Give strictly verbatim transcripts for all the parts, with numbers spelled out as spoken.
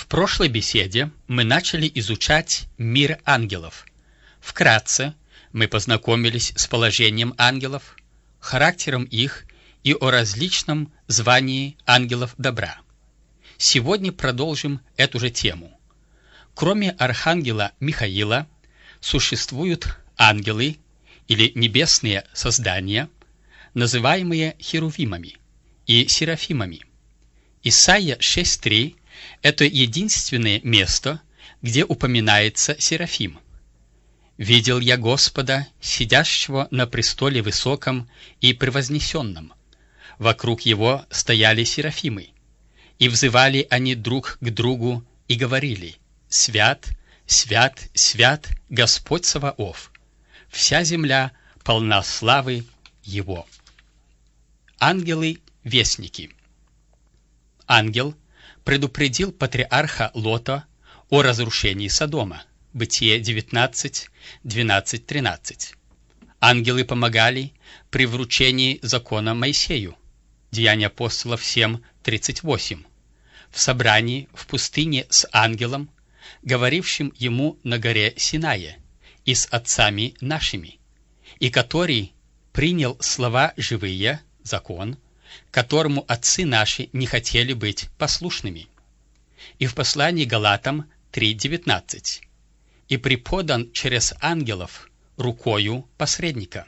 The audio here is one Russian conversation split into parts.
прошлой беседе мы начали изучать мир ангелов. Вкратце мы познакомились с положением ангелов, характером их и о различном звании ангелов добра. Сегодня продолжим эту же тему. Кроме архангела Михаила, существуют ангелы или небесные создания, называемые херувимами и серафимами. Исайя шесть три – это единственное место, где упоминается серафим. «Видел я Господа, сидящего на престоле высоком и превознесенном. Вокруг его стояли серафимы, и взывали они друг к другу и говорили: Свят, свят, свят Господь Саваоф, вся земля полна славы Его». Ангелы-вестники. Ангел предупредил патриарха Лота о разрушении Содома. Бытие девятнадцать, двенадцать, тринадцать. Ангелы помогали при вручении закона Моисею. Деяния апостолов семь, тридцать восемь. В собрании в пустыне с ангелом, говорившим ему на горе Синае, и с отцами нашими, и который принял слова живые, закон, которому отцы наши не хотели быть послушными. И в послании Галатам три девятнадцать. И преподан через ангелов рукою посредника.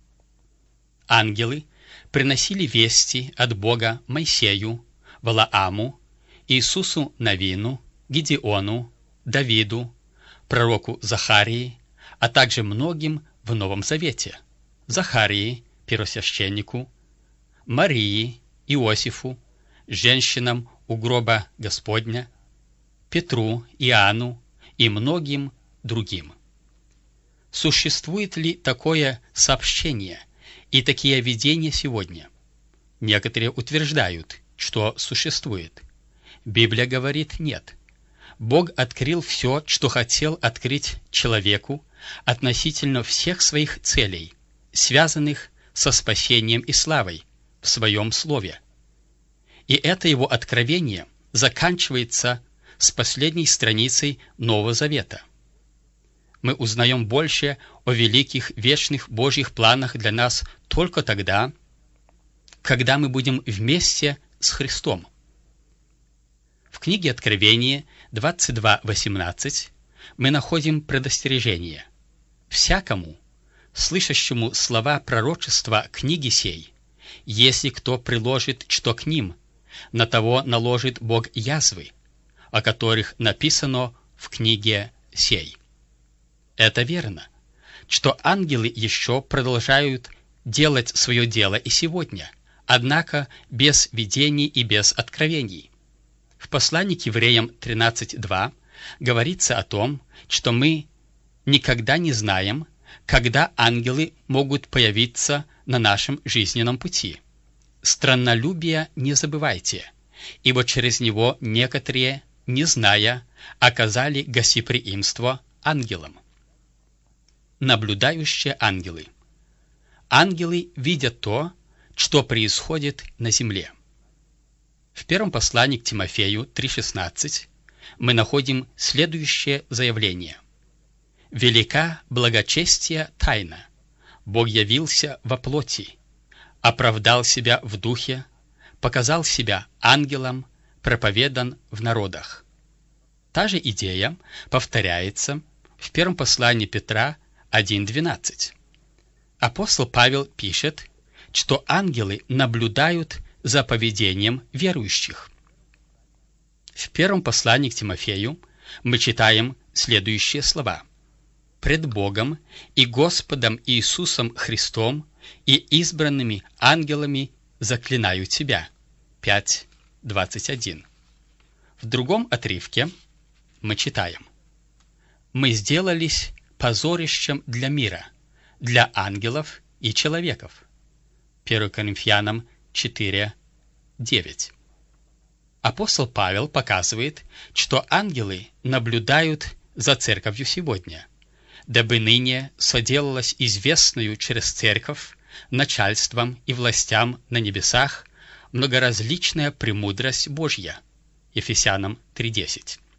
Ангелы приносили вести от Бога Моисею, Валааму, Иисусу Навину, Гидеону, Давиду, пророку Захарии, а также многим в Новом Завете: Захарии, первосвященнику, Марии, Иосифу, женщинам у гроба Господня, Петру, Иоанну и многим другим. Существует ли такое сообщение и такие видения сегодня? Некоторые утверждают, что существует. Библия говорит нет. Бог открыл все, что хотел открыть человеку относительно всех своих целей, связанных со спасением и славой, в своем Слове. И это его откровение заканчивается с последней страницей Нового Завета. Мы узнаем больше о великих вечных Божьих планах для нас только тогда, когда мы будем вместе с Христом. В книге Откровения двадцать два восемнадцать мы находим предостережение: «Всякому, слышащему слова пророчества книги сей, если кто приложит что к ним, на того наложит Бог язвы, о которых написано в книге сей». Это верно, что ангелы еще продолжают делать свое дело и сегодня, однако без видений и без откровений. В послании к Евреям тринадцать два говорится о том, что мы никогда не знаем, когда ангелы могут появиться на нашем жизненном пути. Страннолюбие не забывайте, ибо через него некоторые, не зная, оказали гостеприимство ангелам. Наблюдающие ангелы. Ангелы видят то, что происходит на земле. В первом послании к Тимофею три шестнадцать мы находим следующее заявление: «Велика благочестия тайна. Бог явился во плоти, оправдал себя в духе, показал себя ангелом, проповедан в народах». Та же идея повторяется в первом послании Петра один двенадцать. Апостол Павел пишет, что ангелы наблюдают за поведением верующих. В первом послании к Тимофею мы читаем следующие слова: «Пред Богом и Господом Иисусом Христом и избранными ангелами заклинаю тебя». пять двадцать один. В другом отрывке мы читаем: «Мы сделались позорищем для мира, для ангелов и человеков». первое Коринфянам четыре девять. Апостол Павел показывает, что ангелы наблюдают за церковью сегодня, дабы ныне соделалась известную через церковь начальствам и властям на небесах многоразличная премудрость Божья. Ефесянам три десять.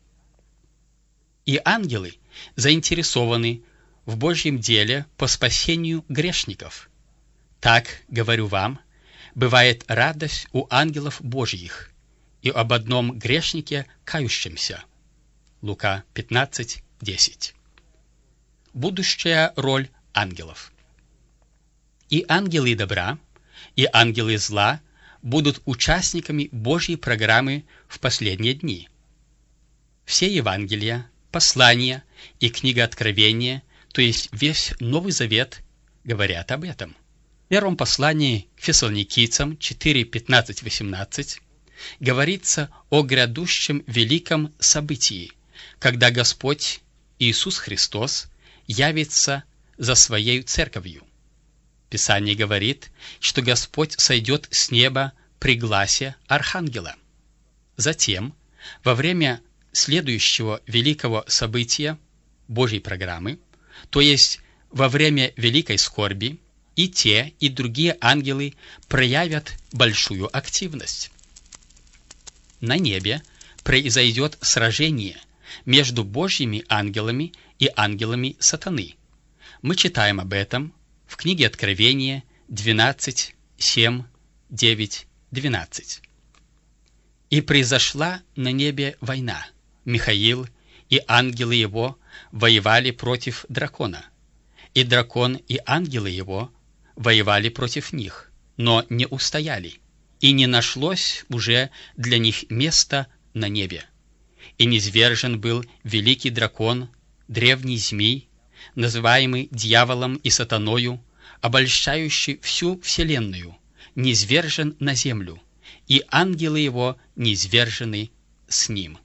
и ангелы заинтересованы в Божьем деле по спасению грешников. Так, говорю вам, бывает радость у ангелов Божьих и об одном грешнике кающемся. Лука пятнадцать, десять. Будущая роль ангелов. И ангелы добра, и ангелы зла будут участниками Божьей программы в последние дни. Все Евангелия, послания и книга Откровения, то есть весь Новый Завет, говорят об этом. В первом послании к Фессалоникийцам четыре, пятнадцать, восемнадцать говорится о грядущем великом событии, когда Господь Иисус Христос явится за Своей Церковью. Писание говорит, что Господь сойдет с неба при гласе архангела. Затем, во время следующего великого события Божьей программы, то есть во время великой скорби, и те, и другие ангелы проявят большую активность. На небе произойдет сражение между Божьими ангелами и ангелами сатаны. Мы читаем об этом в книге Откровения двенадцать, семь, девять, двенадцать. «И произошла на небе война. Михаил и ангелы его воевали против дракона, и дракон и ангелы его воевали против них, но не устояли, и не нашлось уже для них места на небе. И низвержен был великий дракон, древний змей, называемый дьяволом и сатаною, обольщающий всю вселенную, низвержен на землю, и ангелы его низвержены с ним».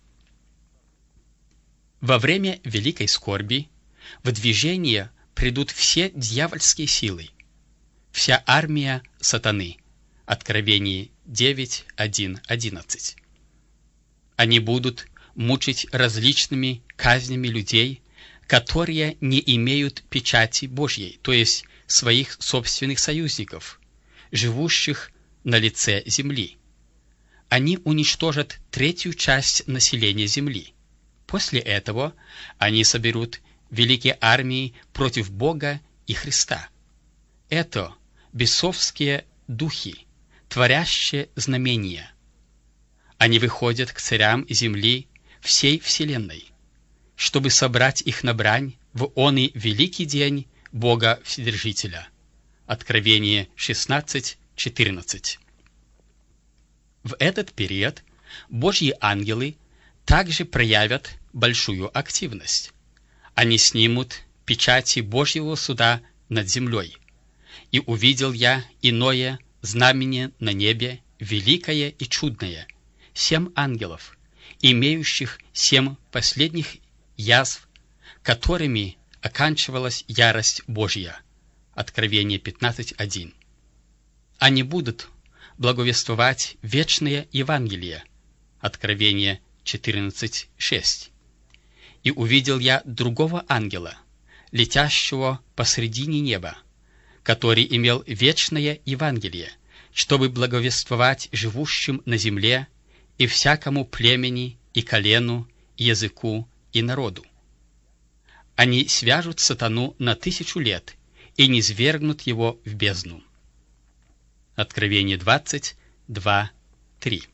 Во время великой скорби в движение придут все дьявольские силы, вся армия сатаны. Откровение девять, один, одиннадцать. Они будут мучить различными казнями людей, которые не имеют печати Божьей, то есть своих собственных союзников, живущих на лице земли. Они уничтожат третью часть населения земли. После этого они соберут великие армии против Бога и Христа. Это бесовские духи, творящие знамения. Они выходят к царям земли всей вселенной, чтобы собрать их на брань в оный великий день Бога Вседержителя. Откровение шестнадцать, четырнадцать. В этот период Божьи ангелы также проявят большую активность. Они снимут печати Божьего суда над землей. «И увидел я иное знамение на небе, великое и чудное, семь ангелов, имеющих семь последних язв, которыми оканчивалась ярость Божья». Откровение пятнадцать, один. Они будут благовествовать вечное Евангелие. Откровение четырнадцать, шесть. «И увидел я другого ангела, летящего посредине неба, который имел вечное Евангелие, чтобы благовествовать живущим на земле и всякому племени, и колену, и языку, и народу. Они свяжут сатану на тысячу лет и низвергнут его в бездну». Откровение двадцать, два, три.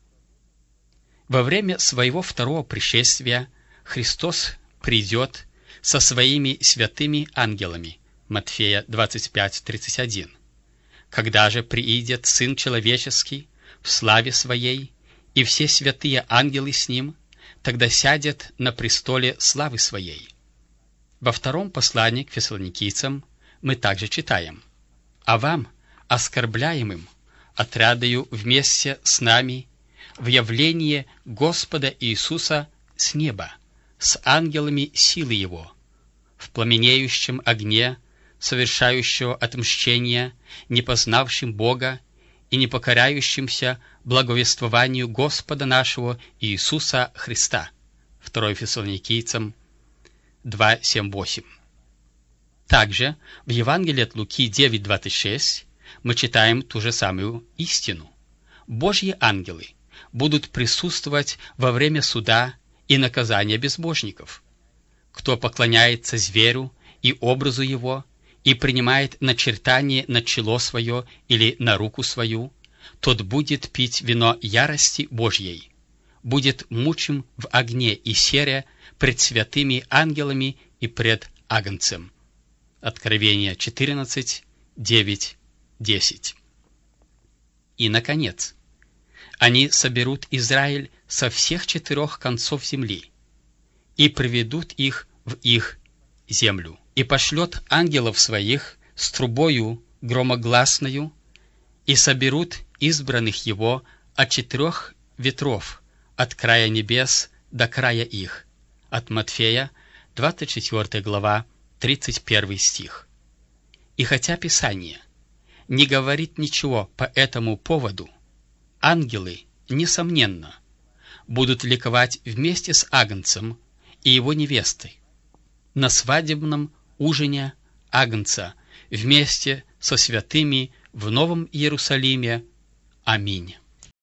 Во время своего второго пришествия Христос придет со своими святыми ангелами. Матфея двадцать пять, тридцать один. «Когда же приидет Сын Человеческий в славе Своей, и все святые ангелы с Ним, тогда сядет на престоле славы Своей». Во втором послании к Фессалоникийцам мы также читаем: «А вам, оскорбляемым, отрадою вместе с нами в явление Господа Иисуса с неба, с ангелами силы Его, в пламенеющем огне, совершающего отмщение, не познавшим Бога и не покоряющимся благовествованию Господа нашего Иисуса Христа». второе Фессалоникийцам два, семь, восемь. Также в Евангелии от Луки девять, двадцать шесть мы читаем ту же самую истину. Божьи ангелы будут присутствовать во время суда и наказания безбожников. кто поклоняется зверю и образу его, и принимает начертание на чело свое или на руку свою, тот будет пить вино ярости Божьей, будет мучим в огне и сере пред святыми ангелами и пред Агнцем». Откровение четырнадцать, девять, десять. И, наконец, они соберут Израиль со всех четырех концов земли и приведут их в их землю, и пошлет ангелов своих с трубою громогласною, и соберут избранных его от четырех ветров, от края небес до края их. От Матфея, двадцать четвёртая глава, тридцать первый стих. И хотя Писание не говорит ничего по этому поводу, ангелы, несомненно, будут ликовать вместе с Агнцем и его невестой на свадебном ужине Агнца вместе со святыми в Новом Иерусалиме. Аминь.